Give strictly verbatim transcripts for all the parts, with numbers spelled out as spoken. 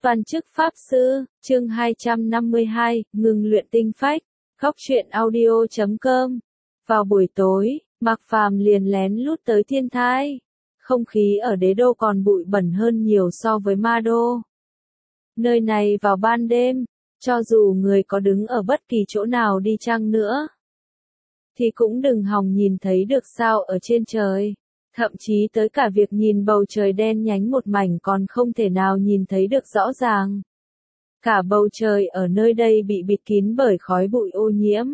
Toàn chức Pháp Sư, chương hai trăm năm mươi hai, ngừng luyện tinh phách, góc truyện audio chấm com. Vào buổi tối, Mạc Phàm liền lén lút tới thiên thai. Không khí ở đế đô còn bụi bẩn hơn nhiều so với ma đô. Nơi này vào ban đêm, cho dù người có đứng ở bất kỳ chỗ nào đi chăng nữa, thì cũng đừng hòng nhìn thấy được sao ở trên trời. Thậm chí tới cả việc nhìn bầu trời đen nhánh một mảnh còn không thể nào nhìn thấy được rõ ràng. Cả bầu trời ở nơi đây bị bịt kín bởi khói bụi ô nhiễm.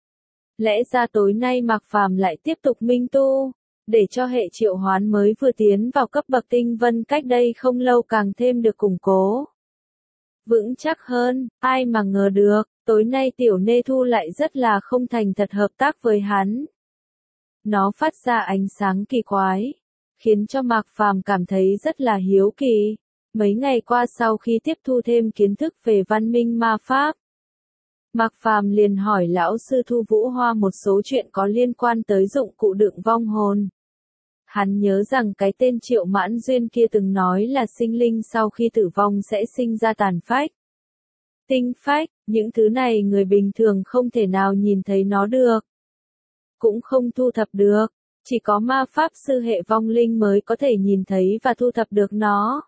Lẽ ra tối nay Mạc Phàm lại tiếp tục minh tu, để cho hệ triệu hoán mới vừa tiến vào cấp bậc tinh vân cách đây không lâu càng thêm được củng cố, vững chắc hơn. Ai mà ngờ được, tối nay tiểu Nê Thu lại rất là không thành thật hợp tác với hắn. Nó phát ra ánh sáng kỳ quái, khiến cho Mạc Phàm cảm thấy rất là hiếu kỳ. Mấy ngày qua sau khi tiếp thu thêm kiến thức về văn minh ma pháp, Mạc Phàm liền hỏi lão sư Thu Vũ Hoa một số chuyện có liên quan tới dụng cụ đựng vong hồn. Hắn nhớ rằng cái tên Triệu Mãn Duyên kia từng nói là sinh linh sau khi tử vong sẽ sinh ra tàn phách, tinh phách, những thứ này người bình thường không thể nào nhìn thấy nó được, cũng không thu thập được, chỉ có ma pháp sư hệ vong linh mới có thể nhìn thấy và thu thập được nó.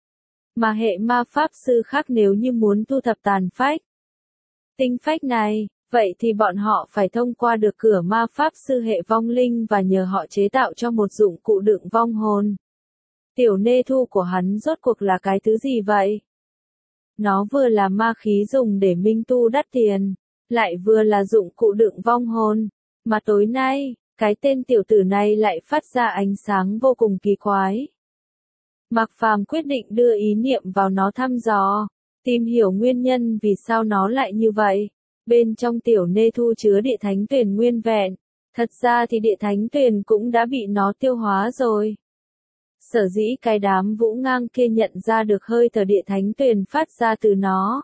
Mà hệ ma pháp sư khác nếu như muốn thu thập tàn phách, tinh phách này, vậy thì bọn họ phải thông qua được cửa ma pháp sư hệ vong linh và nhờ họ chế tạo cho một dụng cụ đựng vong hồn. Tiểu Nê Thu của hắn rốt cuộc là cái thứ gì vậy? Nó vừa là ma khí dùng để minh tu đắt tiền, lại vừa là dụng cụ đựng vong hồn. Mà tối nay, cái tên tiểu tử này lại phát ra ánh sáng vô cùng kỳ quái. Mạc Phàm quyết định đưa ý niệm vào nó thăm dò, tìm hiểu nguyên nhân vì sao nó lại như vậy. Bên trong tiểu Nê Thu chứa địa thánh tuyền nguyên vẹn, thật ra thì địa thánh tuyền cũng đã bị nó tiêu hóa rồi. Sở dĩ cái đám Vũ Ngang kia nhận ra được hơi thở địa thánh tuyền phát ra từ nó,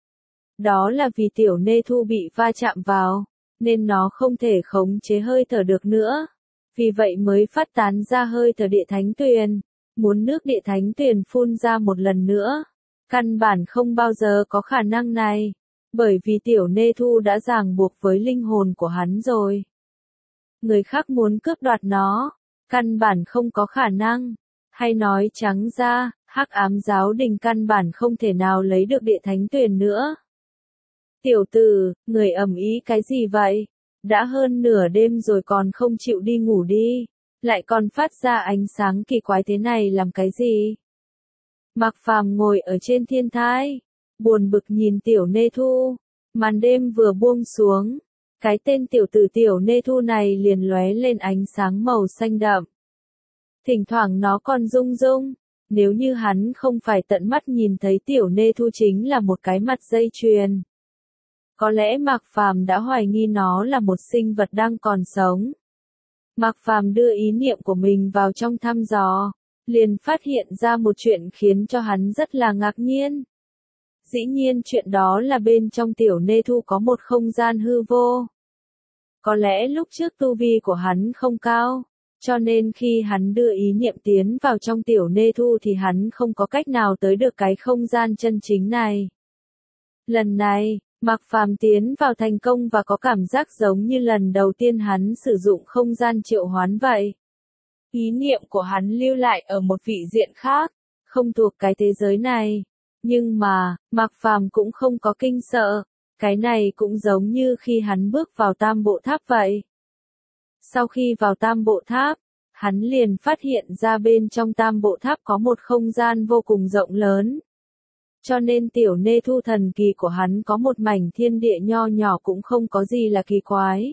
đó là vì tiểu Nê Thu bị va chạm vào, nên nó không thể khống chế hơi thở được nữa. Vì vậy mới phát tán ra hơi thở địa thánh tuyền, muốn nước địa thánh tuyền phun ra một lần nữa. Căn bản không bao giờ có khả năng này, bởi vì tiểu Nê Thu đã ràng buộc với linh hồn của hắn rồi. Người khác muốn cướp đoạt nó, căn bản không có khả năng. Hay nói trắng ra, Hắc Ám Giáo Đình căn bản không thể nào lấy được địa thánh tuyền nữa. Tiểu tử, người ầm ĩ cái gì vậy? Đã hơn nửa đêm rồi còn không chịu đi ngủ đi, lại còn phát ra ánh sáng kỳ quái thế này làm cái gì? Mạc Phàm ngồi ở trên thiên thai, buồn bực nhìn tiểu Nê Thu. Màn đêm vừa buông xuống, cái tên tiểu tử tiểu Nê Thu này liền lóe lên ánh sáng màu xanh đậm. Thỉnh thoảng nó còn rung rung. Nếu như hắn không phải tận mắt nhìn thấy tiểu Nê Thu chính là một cái mặt dây chuyền, có lẽ Mạc Phàm đã hoài nghi nó là một sinh vật đang còn sống. Mạc Phàm đưa ý niệm của mình vào trong thăm dò, liền phát hiện ra một chuyện khiến cho hắn rất là ngạc nhiên. Dĩ nhiên chuyện đó là bên trong tiểu Nê Thu có một không gian hư vô. Có lẽ lúc trước tu vi của hắn không cao, cho nên khi hắn đưa ý niệm tiến vào trong tiểu Nê Thu thì hắn không có cách nào tới được cái không gian chân chính này. Lần này, Mạc Phàm tiến vào thành công và có cảm giác giống như lần đầu tiên hắn sử dụng không gian triệu hoán vậy. Ý niệm của hắn lưu lại ở một vị diện khác, không thuộc cái thế giới này. Nhưng mà, Mạc Phàm cũng không có kinh sợ. Cái này cũng giống như khi hắn bước vào Tam Bộ Tháp vậy. Sau khi vào Tam Bộ Tháp, hắn liền phát hiện ra bên trong Tam Bộ Tháp có một không gian vô cùng rộng lớn. Cho nên tiểu Nê Thu thần kỳ của hắn có một mảnh thiên địa nho nhỏ cũng không có gì là kỳ quái.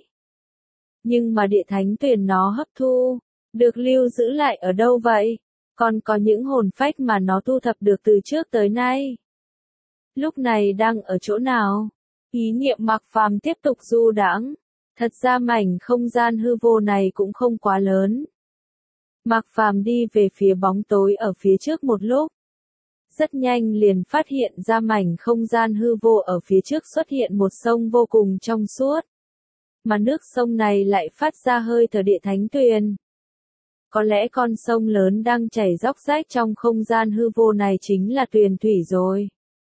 Nhưng mà địa thánh tuyền nó hấp thu, được lưu giữ lại ở đâu vậy? Còn có những hồn phách mà nó thu thập được từ trước tới nay, lúc này đang ở chỗ nào? Ý niệm Mạc Phàm tiếp tục du đãng. Thật ra mảnh không gian hư vô này cũng không quá lớn. Mạc Phàm đi về phía bóng tối ở phía trước một lúc. Rất nhanh liền phát hiện ra mảnh không gian hư vô ở phía trước xuất hiện một sông vô cùng trong suốt. Mà nước sông này lại phát ra hơi thở địa thánh tuyền. Có lẽ con sông lớn đang chảy róc rách trong không gian hư vô này chính là Tuyền Thủy rồi.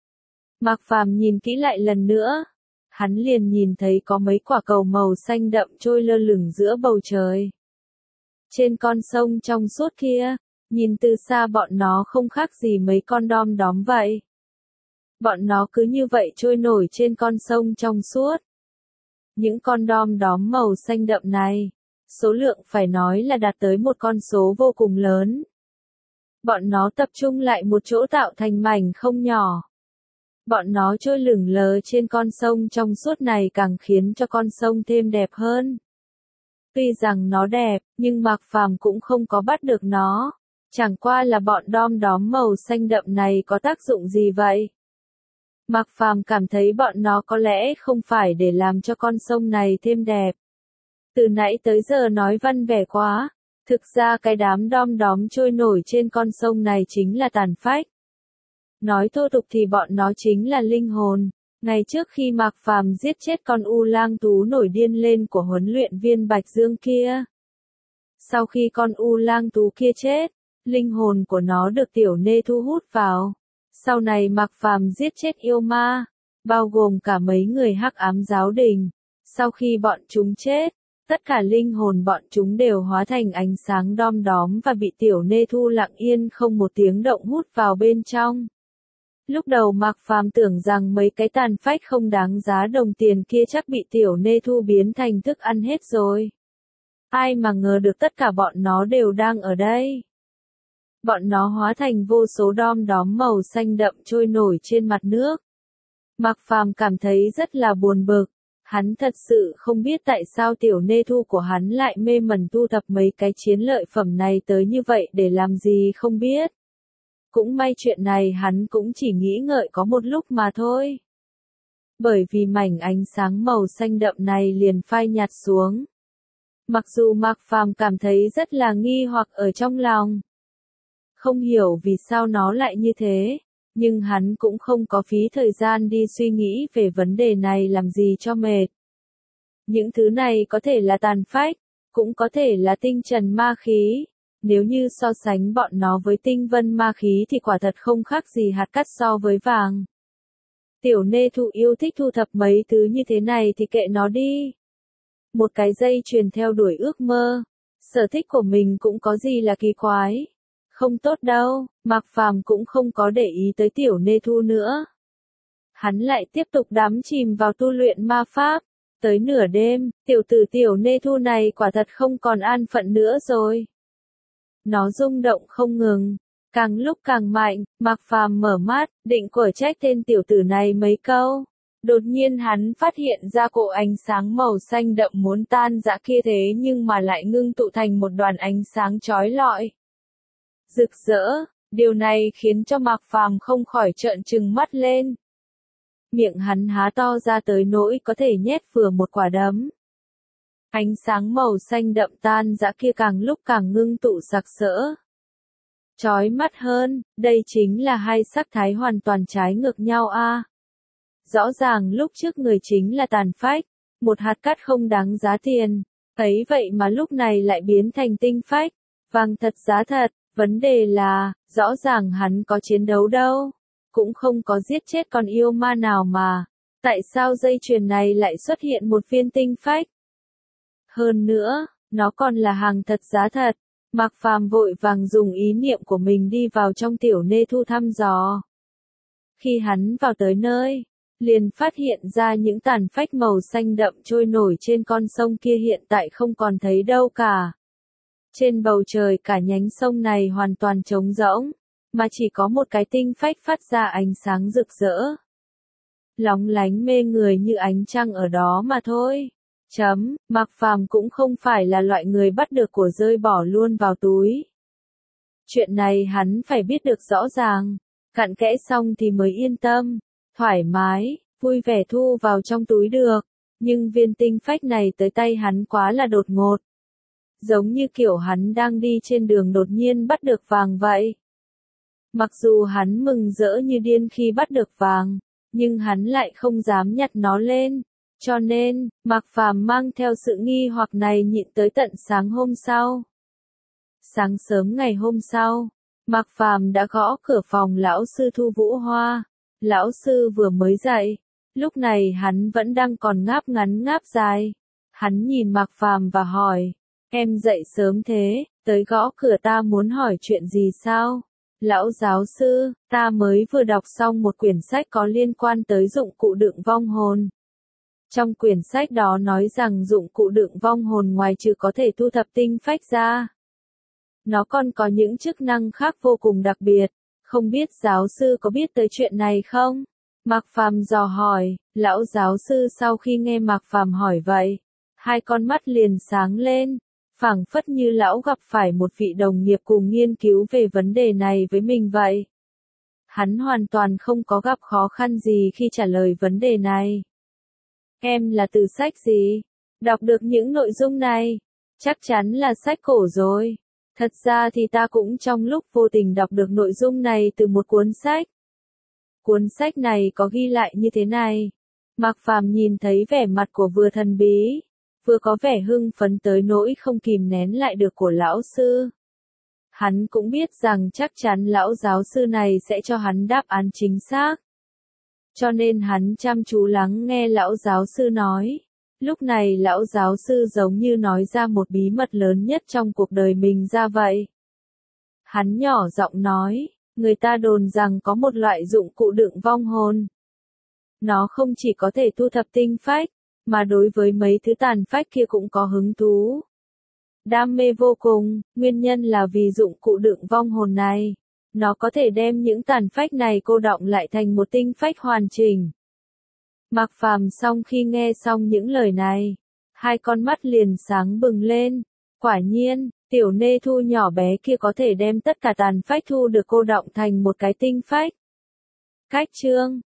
Mạc Phàm nhìn kỹ lại lần nữa, hắn liền nhìn thấy có mấy quả cầu màu xanh đậm trôi lơ lửng giữa bầu trời. Trên con sông trong suốt kia, nhìn từ xa bọn nó không khác gì mấy con đom đóm vậy. Bọn nó cứ như vậy trôi nổi trên con sông trong suốt. Những con đom đóm màu xanh đậm này, số lượng phải nói là đạt tới một con số vô cùng lớn. Bọn nó tập trung lại một chỗ tạo thành mảnh không nhỏ. Bọn nó trôi lửng lờ trên con sông trong suốt này càng khiến cho con sông thêm đẹp hơn. Tuy rằng nó đẹp, nhưng Mạc Phàm cũng không có bắt được nó. Chẳng qua là bọn đom đóm màu xanh đậm này có tác dụng gì vậy? Mạc Phàm cảm thấy bọn nó có lẽ không phải để làm cho con sông này thêm đẹp. Từ nãy tới giờ nói văn vẻ quá, thực ra cái đám đom đóm trôi nổi trên con sông này chính là tàn phách. Nói thô tục thì bọn nó chính là linh hồn. Ngày trước khi Mạc Phàm giết chết con U Lang Tú nổi điên lên của huấn luyện viên Bạch Dương kia. Sau khi con U Lang Tú kia chết, linh hồn của nó được Tiểu Nê thu hút vào. Sau này Mạc Phàm giết chết yêu ma, bao gồm cả mấy người Hắc Ám Giáo Đình. Sau khi bọn chúng chết, tất cả linh hồn bọn chúng đều hóa thành ánh sáng đom đóm và bị Tiểu Nê thu lặng yên không một tiếng động hút vào bên trong. Lúc đầu Mạc Phàm tưởng rằng mấy cái tàn phách không đáng giá đồng tiền kia chắc bị Tiểu Nê thu biến thành thức ăn hết rồi. Ai mà ngờ được tất cả bọn nó đều đang ở đây. Bọn nó hóa thành vô số đom đóm màu xanh đậm trôi nổi trên mặt nước. Mạc Phàm cảm thấy rất là buồn bực. Hắn thật sự không biết tại sao Tiểu Nê thu của hắn lại mê mẩn thu thập mấy cái chiến lợi phẩm này tới như vậy để làm gì không biết. Cũng may chuyện này hắn cũng chỉ nghĩ ngợi có một lúc mà thôi. Bởi vì mảnh ánh sáng màu xanh đậm này liền phai nhạt xuống. Mặc dù Mạc Phàm cảm thấy rất là nghi hoặc ở trong lòng. Không hiểu vì sao nó lại như thế, nhưng hắn cũng không có phí thời gian đi suy nghĩ về vấn đề này làm gì cho mệt. Những thứ này có thể là tàn phách, cũng có thể là tinh trần ma khí. Nếu như so sánh bọn nó với tinh vân ma khí thì quả thật không khác gì hạt cát so với vàng. Tiểu Nê thu yêu thích thu thập mấy thứ như thế này thì kệ nó đi. Một cái dây chuyền theo đuổi ước mơ. Sở thích của mình cũng có gì là kỳ quái. Không tốt đâu, Mạc Phàm cũng không có để ý tới Tiểu Nê thu nữa. Hắn lại tiếp tục đắm chìm vào tu luyện ma pháp. Tới nửa đêm, tiểu tử Tiểu Nê thu này quả thật không còn an phận nữa rồi. Nó rung động không ngừng, càng lúc càng mạnh. Mạc Phàm mở mắt, định quở trách tên tiểu tử này mấy câu. Đột nhiên hắn phát hiện ra cỗ ánh sáng màu xanh đậm muốn tan rã kia thế nhưng mà lại ngưng tụ thành một đoàn ánh sáng chói lọi. Rực rỡ, điều này khiến cho Mạc Phàm không khỏi trợn trừng mắt lên. Miệng hắn há to ra tới nỗi có thể nhét vừa một quả đấm. Ánh sáng màu xanh đậm tan dã kia càng lúc càng ngưng tụ sặc sỡ. Chói mắt hơn, đây chính là hai sắc thái hoàn toàn trái ngược nhau a. À. Rõ ràng lúc trước người chính là tàn phách, một hạt cát không đáng giá tiền, ấy vậy mà lúc này lại biến thành tinh phách, vàng thật giá thật, vấn đề là, rõ ràng hắn có chiến đấu đâu, cũng không có giết chết con yêu ma nào mà, tại sao dây chuyền này lại xuất hiện một viên tinh phách? Hơn nữa, nó còn là hàng thật giá thật. Mạc Phàm vội vàng dùng ý niệm của mình đi vào trong Tiểu Nê thu thăm dò. Khi hắn vào tới nơi, liền phát hiện ra những tàn phách màu xanh đậm trôi nổi trên con sông kia hiện tại không còn thấy đâu cả. Trên bầu trời cả nhánh sông này hoàn toàn trống rỗng, mà chỉ có một cái tinh phách phát ra ánh sáng rực rỡ. Lóng lánh mê người như ánh trăng ở đó mà thôi. Chấm, Mạc Phàm cũng không phải là loại người bắt được của rơi bỏ luôn vào túi. Chuyện này hắn phải biết được rõ ràng, cặn kẽ xong thì mới yên tâm, thoải mái, vui vẻ thu vào trong túi được. Nhưng viên tinh phách này tới tay hắn quá là đột ngột. Giống như kiểu hắn đang đi trên đường đột nhiên bắt được vàng vậy. Mặc dù hắn mừng rỡ như điên khi bắt được vàng, nhưng hắn lại không dám nhặt nó lên. Cho nên, Mạc Phàm mang theo sự nghi hoặc này nhịn tới tận sáng hôm sau. Sáng sớm ngày hôm sau, Mạc Phàm đã gõ cửa phòng lão sư Thu Vũ Hoa. Lão sư vừa mới dậy, lúc này hắn vẫn đang còn ngáp ngắn ngáp dài. Hắn nhìn Mạc Phàm và hỏi, em dậy sớm thế, tới gõ cửa ta muốn hỏi chuyện gì sao? Lão giáo sư, ta mới vừa đọc xong một quyển sách có liên quan tới dụng cụ đựng vong hồn. Trong quyển sách đó nói rằng dụng cụ đựng vong hồn ngoài trừ có thể thu thập tinh phách ra, nó còn có những chức năng khác vô cùng đặc biệt. Không biết giáo sư có biết tới chuyện này không? Mạc Phàm dò hỏi. Lão giáo sư sau khi nghe Mạc Phàm hỏi vậy, hai con mắt liền sáng lên, phảng phất như lão gặp phải một vị đồng nghiệp cùng nghiên cứu về vấn đề này với mình vậy. Hắn hoàn toàn không có gặp khó khăn gì khi trả lời vấn đề này. Em là từ sách gì? Đọc được những nội dung này? Chắc chắn là sách cổ rồi. Thật ra thì ta cũng trong lúc vô tình đọc được nội dung này từ một cuốn sách. Cuốn sách này có ghi lại như thế này. Mạc Phàm nhìn thấy vẻ mặt của vừa thần bí, vừa có vẻ hưng phấn tới nỗi không kìm nén lại được của lão sư. Hắn cũng biết rằng chắc chắn lão giáo sư này sẽ cho hắn đáp án chính xác. Cho nên hắn chăm chú lắng nghe lão giáo sư nói. Lúc này lão giáo sư giống như nói ra một bí mật lớn nhất trong cuộc đời mình ra vậy. Hắn nhỏ giọng nói, người ta đồn rằng có một loại dụng cụ đựng vong hồn. Nó không chỉ có thể thu thập tinh phách, mà đối với mấy thứ tàn phách kia cũng có hứng thú. Đam mê vô cùng, nguyên nhân là vì dụng cụ đựng vong hồn này. Nó có thể đem những tàn phách này cô đọng lại thành một tinh phách hoàn chỉnh. Mạc Phàm sau khi nghe xong những lời này, hai con mắt liền sáng bừng lên. Quả nhiên, tiểu nê thu nhỏ bé kia có thể đem tất cả tàn phách thu được cô đọng thành một cái tinh phách. Cách chương